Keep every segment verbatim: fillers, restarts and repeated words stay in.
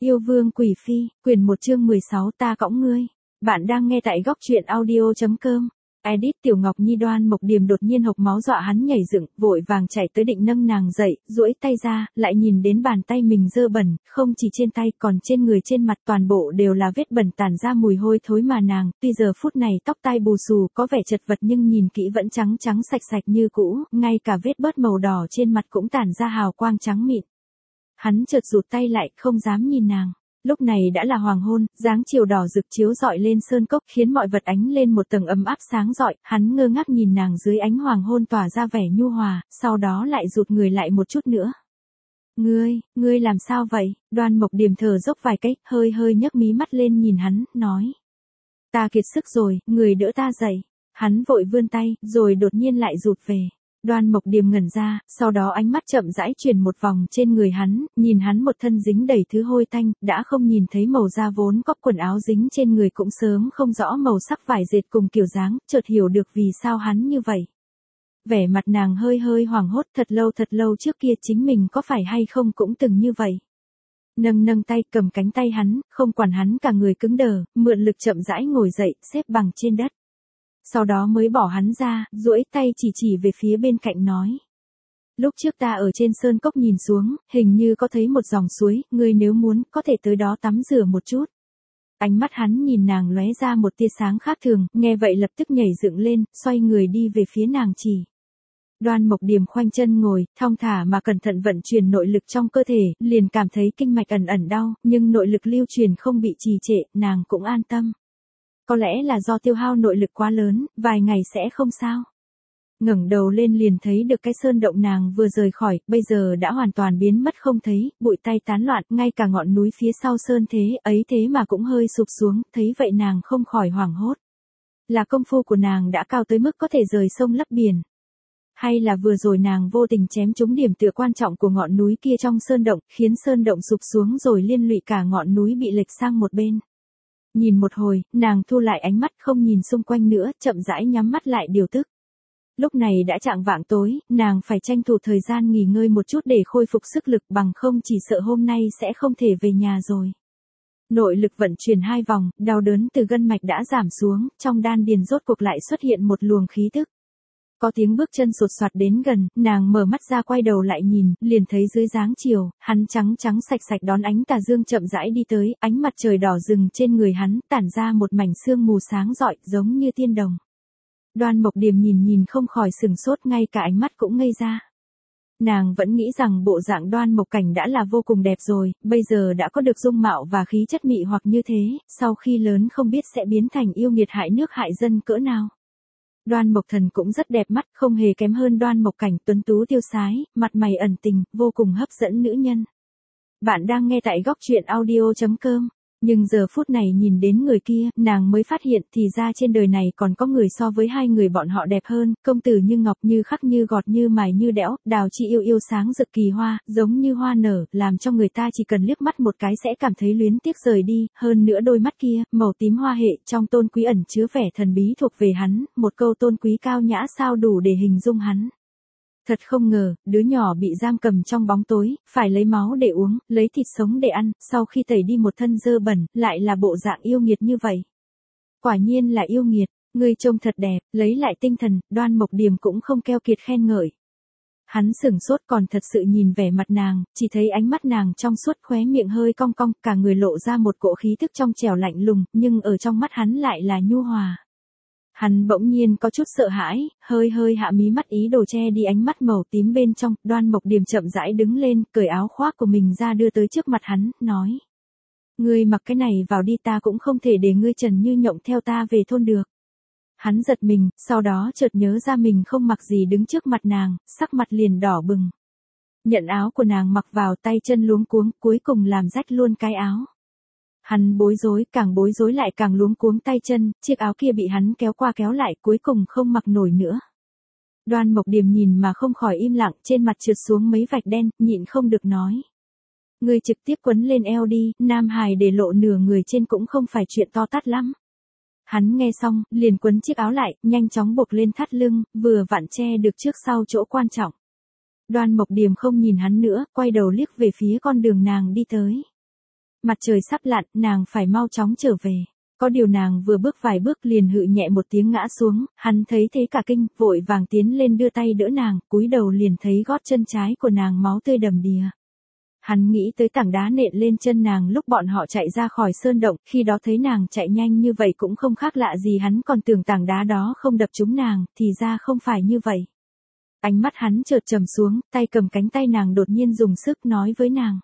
Yêu vương quỷ phi, quyển một chương mười sáu ta cõng ngươi. Bạn đang nghe tại góc truyện audio chấm com. Edit Tiểu Ngọc Nhi. Đoan Mộc Điềm đột nhiên hộc máu dọa hắn nhảy dựng, vội vàng chạy tới định nâng nàng dậy, duỗi tay ra, lại nhìn đến bàn tay mình dơ bẩn, không chỉ trên tay còn trên người trên mặt toàn bộ đều là vết bẩn tản ra mùi hôi thối mà nàng, tuy giờ phút này tóc tai bù xù có vẻ chật vật nhưng nhìn kỹ vẫn trắng trắng sạch sạch như cũ, ngay cả vết bớt màu đỏ trên mặt cũng tản ra hào quang trắng mịn. Hắn chợt rụt tay lại, không dám nhìn nàng. Lúc này đã là hoàng hôn, dáng chiều đỏ rực chiếu rọi lên sơn cốc khiến mọi vật ánh lên một tầng ấm áp sáng rọi, hắn ngơ ngác nhìn nàng dưới ánh hoàng hôn tỏa ra vẻ nhu hòa, sau đó lại rụt người lại một chút nữa. Ngươi, ngươi làm sao vậy? Đoan Mộc Điềm thở dốc vài cái, hơi hơi nhấc mí mắt lên nhìn hắn, nói. Ta kiệt sức rồi, người đỡ ta dậy. Hắn vội vươn tay, rồi đột nhiên lại rụt về. Đoan Mộc Điềm ngẩn ra, sau đó ánh mắt chậm rãi chuyển một vòng trên người hắn, nhìn hắn một thân dính đầy thứ hôi tanh, đã không nhìn thấy màu da vốn có, quần áo dính trên người cũng sớm không rõ màu sắc vải dệt cùng kiểu dáng, chợt hiểu được vì sao hắn như vậy. Vẻ mặt nàng hơi hơi hoảng hốt, thật lâu thật lâu trước kia chính mình có phải hay không cũng từng như vậy. Nâng nâng tay cầm cánh tay hắn, không quản hắn cả người cứng đờ, mượn lực chậm rãi ngồi dậy, xếp bằng trên đất. Sau đó mới bỏ hắn ra, duỗi tay chỉ chỉ về phía bên cạnh nói. Lúc trước ta ở trên sơn cốc nhìn xuống, hình như có thấy một dòng suối, ngươi nếu muốn, có thể tới đó tắm rửa một chút. Ánh mắt hắn nhìn nàng lóe ra một tia sáng khác thường, nghe vậy lập tức nhảy dựng lên, xoay người đi về phía nàng chỉ. Đoan Mộc Điềm khoanh chân ngồi, thong thả mà cẩn thận vận chuyển nội lực trong cơ thể, liền cảm thấy kinh mạch ẩn ẩn đau, nhưng nội lực lưu truyền không bị trì trệ, nàng cũng an tâm. Có lẽ là do tiêu hao nội lực quá lớn, vài ngày sẽ không sao. Ngẩng đầu lên liền thấy được cái sơn động nàng vừa rời khỏi, bây giờ đã hoàn toàn biến mất không thấy, bụi tay tán loạn, ngay cả ngọn núi phía sau sơn thế ấy thế mà cũng hơi sụp xuống, thấy vậy nàng không khỏi hoảng hốt. Là công phu của nàng đã cao tới mức có thể rời sông lấp biển. Hay là vừa rồi nàng vô tình chém trúng điểm tựa quan trọng của ngọn núi kia trong sơn động, khiến sơn động sụp xuống rồi liên lụy cả ngọn núi bị lệch sang một bên. Nhìn một hồi, nàng thu lại ánh mắt không nhìn xung quanh nữa, chậm rãi nhắm mắt lại điều tức. Lúc này đã chạng vạng tối, nàng phải tranh thủ thời gian nghỉ ngơi một chút để khôi phục sức lực, bằng không chỉ sợ hôm nay sẽ không thể về nhà rồi. Nội lực vận chuyển hai vòng, đau đớn từ gân mạch đã giảm xuống, trong đan điền rốt cuộc lại xuất hiện một luồng khí tức. Có tiếng bước chân sột soạt đến gần, nàng mở mắt ra quay đầu lại nhìn, liền thấy dưới dáng chiều, hắn trắng trắng sạch sạch đón ánh tà dương chậm rãi đi tới, ánh mặt trời đỏ rừng trên người hắn, tản ra một mảnh sương mù sáng rọi, giống như tiên đồng. Đoan Mộc Điềm nhìn nhìn không khỏi sừng sốt, ngay cả ánh mắt cũng ngây ra. Nàng vẫn nghĩ rằng bộ dạng Đoan Mộc Cảnh đã là vô cùng đẹp rồi, bây giờ đã có được dung mạo và khí chất mị hoặc như thế, sau khi lớn không biết sẽ biến thành yêu nghiệt hại nước hại dân cỡ nào. Đoan Mộc Thần cũng rất đẹp mắt, không hề kém hơn Đoan Mộc Cảnh, tuấn tú tiêu sái, mặt mày ẩn tình, vô cùng hấp dẫn nữ nhân. Bạn đang nghe tại góc truyện audio chấm com. Nhưng giờ phút này nhìn đến người kia, nàng mới phát hiện thì ra trên đời này còn có người so với hai người bọn họ đẹp hơn, công tử như ngọc, như khắc, như gọt, như mài, như đẽo, đào chi yêu yêu sáng rực kỳ hoa, giống như hoa nở, làm cho người ta chỉ cần liếc mắt một cái sẽ cảm thấy luyến tiếc rời đi, hơn nữa đôi mắt kia, màu tím hoa hệ, trong tôn quý ẩn chứa vẻ thần bí thuộc về hắn, một câu tôn quý cao nhã sao đủ để hình dung hắn. Thật không ngờ, đứa nhỏ bị giam cầm trong bóng tối, phải lấy máu để uống, lấy thịt sống để ăn, sau khi tẩy đi một thân dơ bẩn, lại là bộ dạng yêu nghiệt như vậy. Quả nhiên là yêu nghiệt, ngươi trông thật đẹp, lấy lại tinh thần, Đoan Mộc Điềm cũng không keo kiệt khen ngợi. Hắn sửng sốt còn thật sự nhìn vẻ mặt nàng, chỉ thấy ánh mắt nàng trong suốt, khóe miệng hơi cong cong, cả người lộ ra một cỗ khí thức trong trẻo lạnh lùng, nhưng ở trong mắt hắn lại là nhu hòa. Hắn bỗng nhiên có chút sợ hãi, hơi hơi hạ mí mắt ý đồ che đi ánh mắt màu tím bên trong, Đoan Mộc Điềm chậm rãi đứng lên, cởi áo khoác của mình ra đưa tới trước mặt hắn, nói. Ngươi mặc cái này vào đi, ta cũng không thể để ngươi trần như nhộng theo ta về thôn được. Hắn giật mình, sau đó chợt nhớ ra mình không mặc gì đứng trước mặt nàng, sắc mặt liền đỏ bừng. Nhận áo của nàng mặc vào, tay chân luống cuống, cuối cùng làm rách luôn cái áo. Hắn bối rối, càng bối rối lại càng luống cuống tay chân, chiếc áo kia bị hắn kéo qua kéo lại, cuối cùng không mặc nổi nữa. Đoan Mộc Điềm nhìn mà không khỏi im lặng, trên mặt trượt xuống mấy vạch đen, nhịn không được nói. Ngươi trực tiếp quấn lên eo đi, nam hài để lộ nửa người trên cũng không phải chuyện to tát lắm. Hắn nghe xong, liền quấn chiếc áo lại, nhanh chóng buộc lên thắt lưng, vừa vặn che được trước sau chỗ quan trọng. Đoan Mộc Điềm không nhìn hắn nữa, quay đầu liếc về phía con đường nàng đi tới. Mặt trời sắp lặn, nàng phải mau chóng trở về. Có điều nàng vừa bước vài bước liền hự nhẹ một tiếng ngã xuống, hắn thấy thế cả kinh, vội vàng tiến lên đưa tay đỡ nàng, cúi đầu liền thấy gót chân trái của nàng máu tươi đầm đìa. Hắn nghĩ tới tảng đá nện lên chân nàng lúc bọn họ chạy ra khỏi sơn động, khi đó thấy nàng chạy nhanh như vậy cũng không khác lạ gì, hắn còn tưởng tảng đá đó không đập trúng nàng, thì ra không phải như vậy. Ánh mắt hắn chợt trầm xuống, tay cầm cánh tay nàng đột nhiên dùng sức nói với nàng.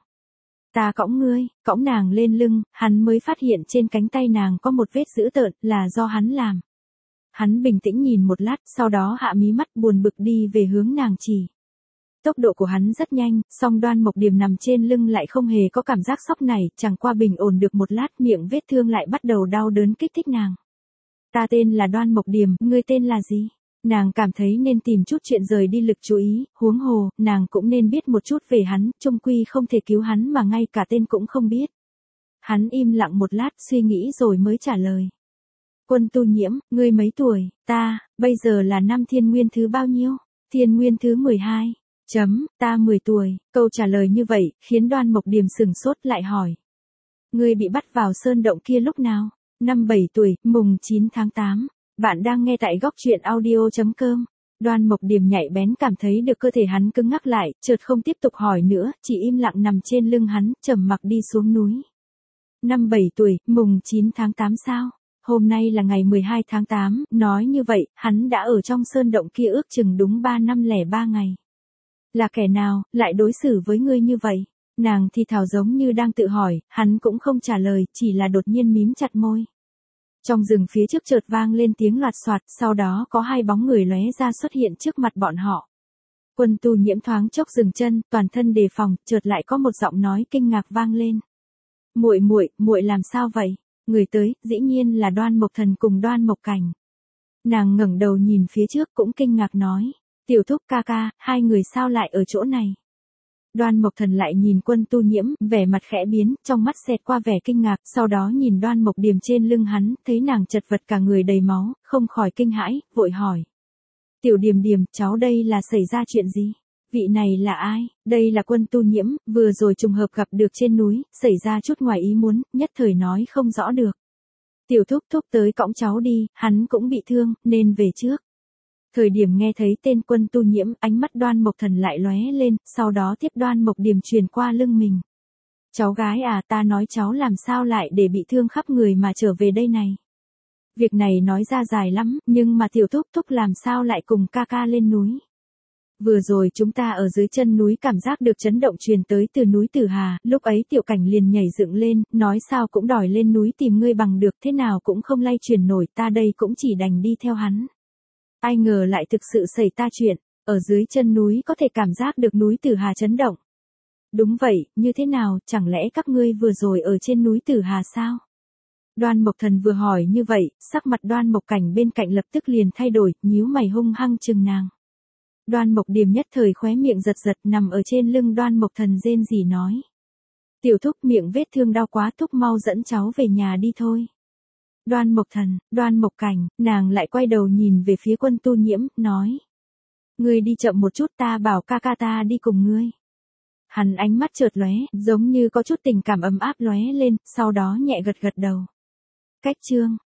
Ta cõng ngươi, cõng nàng lên lưng, hắn mới phát hiện trên cánh tay nàng có một vết dữ tợn, là do hắn làm. Hắn bình tĩnh nhìn một lát, sau đó hạ mí mắt buồn bực đi về hướng nàng chỉ. Tốc độ của hắn rất nhanh, song Đoan Mộc Điềm nằm trên lưng lại không hề có cảm giác sốc này, chẳng qua bình ổn được một lát miệng vết thương lại bắt đầu đau đớn kích thích nàng. Ta tên là Đoan Mộc Điềm, ngươi tên là gì? Nàng cảm thấy nên tìm chút chuyện rời đi lực chú ý, huống hồ, nàng cũng nên biết một chút về hắn, chung quy không thể cứu hắn mà ngay cả tên cũng không biết. Hắn im lặng một lát suy nghĩ rồi mới trả lời. Quân Tu Nhiễm, ngươi mấy tuổi? Ta, bây giờ là năm thiên nguyên thứ bao nhiêu? Thiên nguyên thứ mười hai. Chấm, ta mười tuổi. Câu trả lời như vậy, khiến Đoan Mộc Điềm sừng sốt lại hỏi. Ngươi bị bắt vào sơn động kia lúc nào? Năm bảy tuổi, mùng chín tháng tám. Bạn đang nghe tại góc truyện audio chấm com. Đoan Mộc Điềm nhạy bén cảm thấy được cơ thể hắn cứng ngắc lại, chợt không tiếp tục hỏi nữa, chỉ im lặng nằm trên lưng hắn, trầm mặc đi xuống núi. Năm bảy tuổi, mùng chín tháng tám sao? Hôm nay là ngày mười hai tháng tám, nói như vậy, hắn đã ở trong sơn động kia ước chừng đúng ba năm lẻ ba ngày. Là kẻ nào, lại đối xử với ngươi như vậy? Nàng thì thào giống như đang tự hỏi, hắn cũng không trả lời, chỉ là đột nhiên mím chặt môi. Trong rừng phía trước chợt vang lên tiếng loạt soạt, sau đó có hai bóng người lóe ra xuất hiện trước mặt bọn họ. Quân Tu Nhiễm thoáng chốc dừng chân, toàn thân đề phòng, chợt lại có một giọng nói kinh ngạc vang lên. Muội muội, muội làm sao vậy? Người tới, dĩ nhiên là Đoan Mộc Thần cùng Đoan Mộc Cảnh. Nàng ngẩng đầu nhìn phía trước cũng kinh ngạc nói. Tiểu thúc ca ca, hai người sao lại ở chỗ này? Đoan Mộc Thần lại nhìn Quân Tu Nhiễm, vẻ mặt khẽ biến, trong mắt xẹt qua vẻ kinh ngạc, sau đó nhìn Đoan Mộc Điềm trên lưng hắn, thấy nàng chật vật cả người đầy máu, không khỏi kinh hãi, vội hỏi. Tiểu Điềm Điềm, cháu đây là xảy ra chuyện gì? Vị này là ai? Đây là Quân Tu Nhiễm, vừa rồi trùng hợp gặp được trên núi, xảy ra chút ngoài ý muốn, nhất thời nói không rõ được. Tiểu thúc thúc tới cõng cháu đi, hắn cũng bị thương, nên về trước. Thời điểm nghe thấy tên Quân Tu Nhiễm, ánh mắt Đoan Mộc Thần lại lóe lên, sau đó tiếp Đoan Mộc Điềm truyền qua lưng mình. Cháu gái à, ta nói cháu làm sao lại để bị thương khắp người mà trở về đây này. Việc này nói ra dài lắm, nhưng mà tiểu thúc thúc làm sao lại cùng ca ca lên núi. Vừa rồi chúng ta ở dưới chân núi cảm giác được chấn động truyền tới từ núi Tử Hà, lúc ấy Tiểu Cảnh liền nhảy dựng lên, nói sao cũng đòi lên núi tìm ngươi bằng được, thế nào cũng không lay chuyển nổi, ta đây cũng chỉ đành đi theo hắn. Ai ngờ lại thực sự xảy ta chuyện, ở dưới chân núi có thể cảm giác được núi Tử Hà chấn động. Đúng vậy, như thế nào, chẳng lẽ các ngươi vừa rồi ở trên núi Tử Hà sao? Đoan Mộc Thần vừa hỏi như vậy, sắc mặt Đoan Mộc Cảnh bên cạnh lập tức liền thay đổi, nhíu mày hung hăng chừng nàng. Đoan Mộc Điềm nhất thời khóe miệng giật giật, nằm ở trên lưng Đoan Mộc Thần rên rỉ nói. Tiểu thúc, miệng vết thương đau quá, thúc mau dẫn cháu về nhà đi thôi. Đoan Mộc Thần, Đoan Mộc Cảnh, nàng lại quay đầu nhìn về phía Quân Tu Nhiễm, nói. Ngươi đi chậm một chút, ta bảo ca ca ta đi cùng ngươi. Hắn ánh mắt chợt lóe, giống như có chút tình cảm ấm áp lóe lên, sau đó nhẹ gật gật đầu. Cách chương.